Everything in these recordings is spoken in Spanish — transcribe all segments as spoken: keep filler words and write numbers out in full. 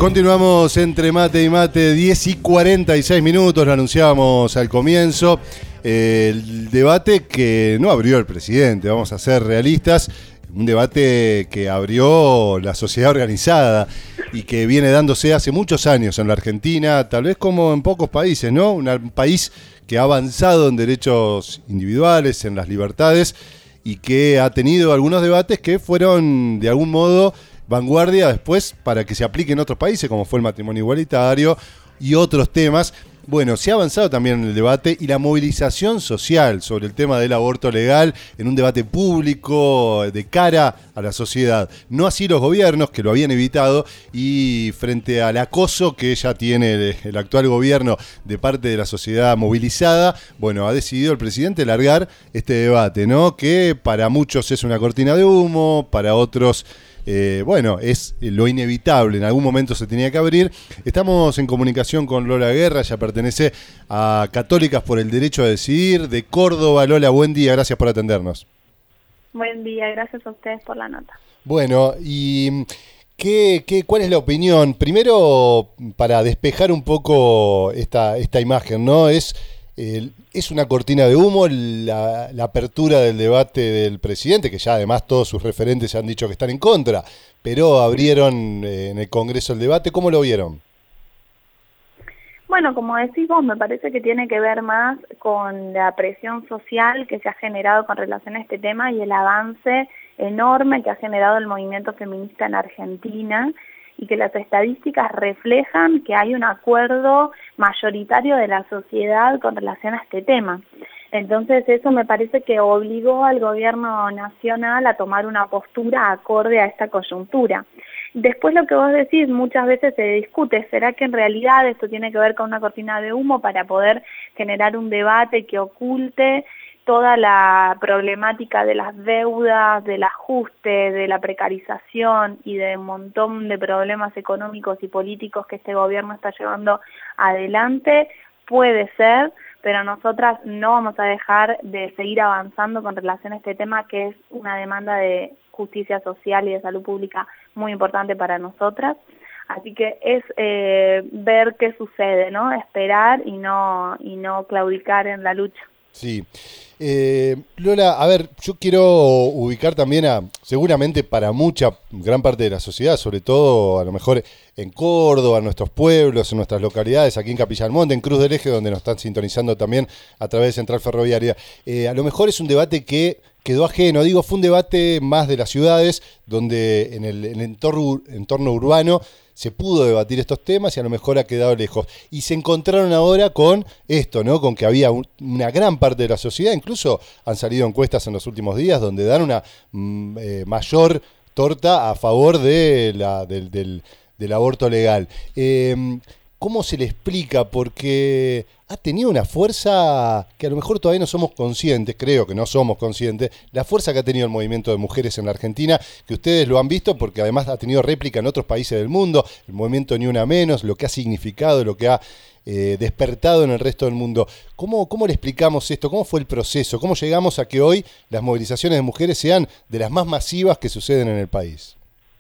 Continuamos entre mate y mate, diez y cuarenta y seis minutos, lo anunciábamos al comienzo. Eh, el debate que no abrió el presidente, vamos a ser realistas, un debate que abrió la sociedad organizada y que viene dándose hace muchos años en la Argentina, tal vez como en pocos países, ¿no? Un país que ha avanzado en derechos individuales, en las libertades, y que ha tenido algunos debates que fueron de algún modo vanguardia después para que se aplique en otros países, como fue el matrimonio igualitario y otros temas. Bueno, se ha avanzado también en el debate y la movilización social sobre el tema del aborto legal en un debate público de cara a la sociedad. No así los gobiernos, que lo habían evitado, y frente al acoso que ya tiene el, el actual gobierno de parte de la sociedad movilizada, bueno, ha decidido el presidente largar este debate, ¿no? Que para muchos es una cortina de humo, para otros... Eh, bueno, es lo inevitable, en algún momento se tenía que abrir. Estamos en comunicación con Lola Guerra, ella pertenece a Católicas por el Derecho a Decidir de Córdoba. Lola, buen día, gracias por atendernos. Buen día, gracias a ustedes por la nota. Bueno, y ¿qué, qué, ¿cuál es la opinión? Primero, para despejar un poco esta, esta imagen, ¿no? Es... Eh, ¿Es una cortina de humo la, la apertura del debate del presidente, que ya además todos sus referentes han dicho que están en contra, pero abrieron eh, en el Congreso el debate? ¿Cómo lo vieron? Bueno, como decís vos, me parece que tiene que ver más con la presión social que se ha generado con relación a este tema y el avance enorme que ha generado el movimiento feminista en Argentina, y que las estadísticas reflejan que hay un acuerdo mayoritario de la sociedad con relación a este tema. Entonces eso me parece que obligó al gobierno nacional a tomar una postura acorde a esta coyuntura. Después lo que vos decís, muchas veces se discute, ¿será que en realidad esto tiene que ver con una cortina de humo para poder generar un debate que oculte toda la problemática de las deudas, del ajuste, de la precarización y de un montón de problemas económicos y políticos que este gobierno está llevando adelante? Puede ser, pero nosotras no vamos a dejar de seguir avanzando con relación a este tema, que es una demanda de justicia social y de salud pública muy importante para nosotras. Así que es eh, ver qué sucede, ¿no? Esperar y no, y no claudicar en la lucha. Sí. Eh, Lola, a ver, yo quiero ubicar también a, seguramente para mucha, gran parte de la sociedad, sobre todo a lo mejor en Córdoba, en nuestros pueblos, en nuestras localidades, aquí en Capilla del Monte, en Cruz del Eje, donde nos están sintonizando también a través de Central Ferroviaria. Eh, a lo mejor es un debate que quedó ajeno, digo, fue un debate más de las ciudades, donde en el, en el entorno, entorno urbano se pudo debatir estos temas y a lo mejor ha quedado lejos. Y se encontraron ahora con esto, ¿no? Con que había un, una gran parte de la sociedad, incluso han salido encuestas en los últimos días donde dan una mm, eh, mayor torta a favor de la, del, del, del aborto legal. Eh, ¿Cómo se le explica? Porque ha tenido una fuerza que a lo mejor todavía no somos conscientes, creo que no somos conscientes, la fuerza que ha tenido el movimiento de mujeres en la Argentina, que ustedes lo han visto porque además ha tenido réplica en otros países del mundo, el movimiento Ni Una Menos, lo que ha significado, lo que ha eh, despertado en el resto del mundo. ¿Cómo, ¿Cómo le explicamos esto? ¿Cómo fue el proceso? ¿Cómo llegamos a que hoy las movilizaciones de mujeres sean de las más masivas que suceden en el país?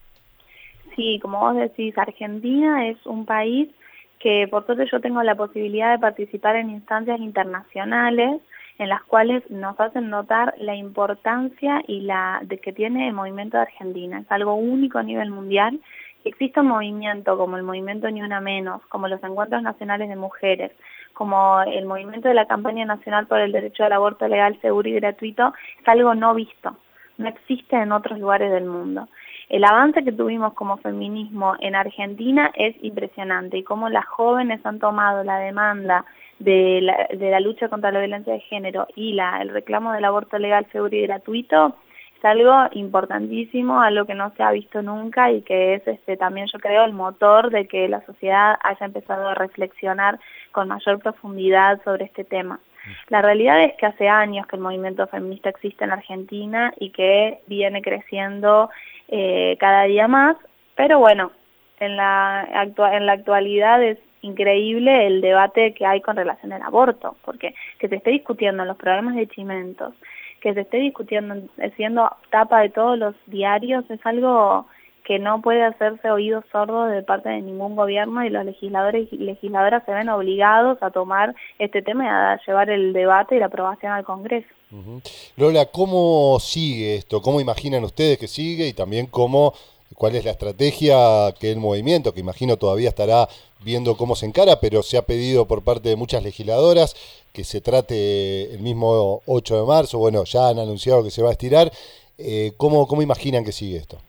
Sí, como vos decís, Argentina es un país que por suerte yo tengo la posibilidad de participar en instancias internacionales en las cuales nos hacen notar la importancia y la de que tiene el movimiento de Argentina. Es algo único a nivel mundial. Existe un movimiento como el movimiento Ni Una Menos, como los encuentros nacionales de mujeres, como el movimiento de la campaña nacional por el derecho al aborto legal, seguro y gratuito, es algo no visto, no existe en otros lugares del mundo. El avance que tuvimos como feminismo en Argentina es impresionante, y cómo las jóvenes han tomado la demanda de la, de la lucha contra la violencia de género y la, el reclamo del aborto legal, seguro y gratuito, es algo importantísimo, algo que no se ha visto nunca y que es este, también yo creo el motor de que la sociedad haya empezado a reflexionar con mayor profundidad sobre este tema. La realidad es que hace años que el movimiento feminista existe en Argentina y que viene creciendo eh, cada día más, pero bueno, en la, actua en la actualidad es increíble el debate que hay con relación al aborto, porque que se esté discutiendo los problemas de Chimentos, que se esté discutiendo, siendo tapa de todos los diarios, es algo que no puede hacerse oídos sordos de parte de ningún gobierno y los legisladores y legisladoras se ven obligados a tomar este tema y a llevar el debate y la aprobación al Congreso. Uh-huh. Lola, ¿cómo sigue esto? ¿Cómo imaginan ustedes que sigue? Y también cómo, cuál es la estrategia que el movimiento, que imagino todavía estará viendo cómo se encara, pero se ha pedido por parte de muchas legisladoras que se trate el mismo ocho de marzo, bueno, ya han anunciado que se va a estirar. Eh, ¿cómo, ¿Cómo imaginan que sigue esto?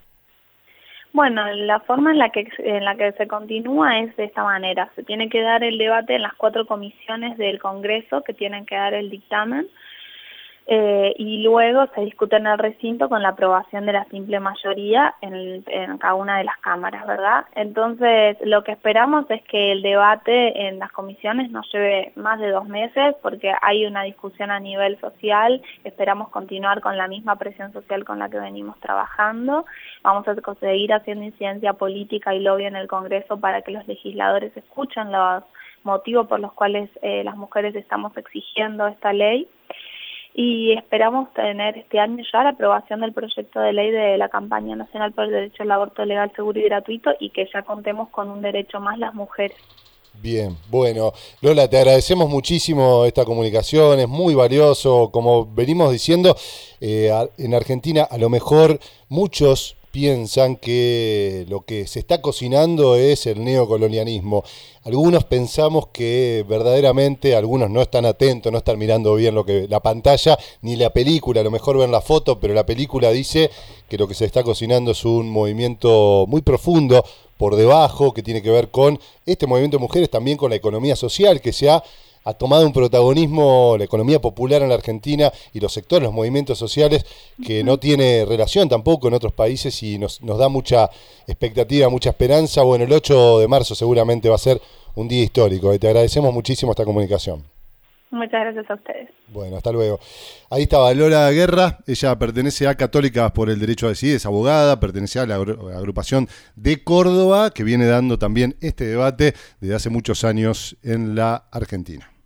Bueno, la forma en la que en la que se continúa es de esta manera. Se tiene que dar el debate en las cuatro comisiones del Congreso que tienen que dar el dictamen eh, y luego se discute en el recinto con la aprobación de la simple mayoría en, el, en cada una de las cámaras, ¿verdad? Entonces, lo que esperamos es que el debate en las comisiones no lleve más de dos meses porque hay una discusión a nivel social. Esperamos continuar con la misma presión social con la que venimos trabajando. Vamos a seguir haciendo incidencia política y lobby en el Congreso para que los legisladores escuchen los motivos por los cuales eh, las mujeres estamos exigiendo esta ley. Y esperamos tener este año ya la aprobación del proyecto de ley de la Campaña Nacional por el Derecho al Aborto Legal, Seguro y Gratuito y que ya contemos con un derecho más las mujeres. Bien, bueno, Lola, te agradecemos muchísimo esta comunicación, es muy valioso, como venimos diciendo, eh, en Argentina a lo mejor muchos piensan que lo que se está cocinando es el neocolonialismo. Algunos pensamos que verdaderamente, algunos no están atentos, no están mirando bien lo que la pantalla, ni la película, a lo mejor ven la foto, pero la película dice que lo que se está cocinando es un movimiento muy profundo por debajo, que tiene que ver con este movimiento de mujeres, también con la economía social, que se ha ha tomado un protagonismo, la economía popular en la Argentina y los sectores, los movimientos sociales, que no tiene relación tampoco en otros países y nos, nos da mucha expectativa, mucha esperanza. Bueno, el ocho de marzo seguramente va a ser un día histórico y te agradecemos muchísimo esta comunicación. Muchas gracias a ustedes. Bueno, hasta luego. Ahí estaba Lola Guerra, ella pertenece a Católicas por el Derecho a Decidir, es abogada, pertenece a la agrupación de Córdoba, que viene dando también este debate desde hace muchos años en la Argentina.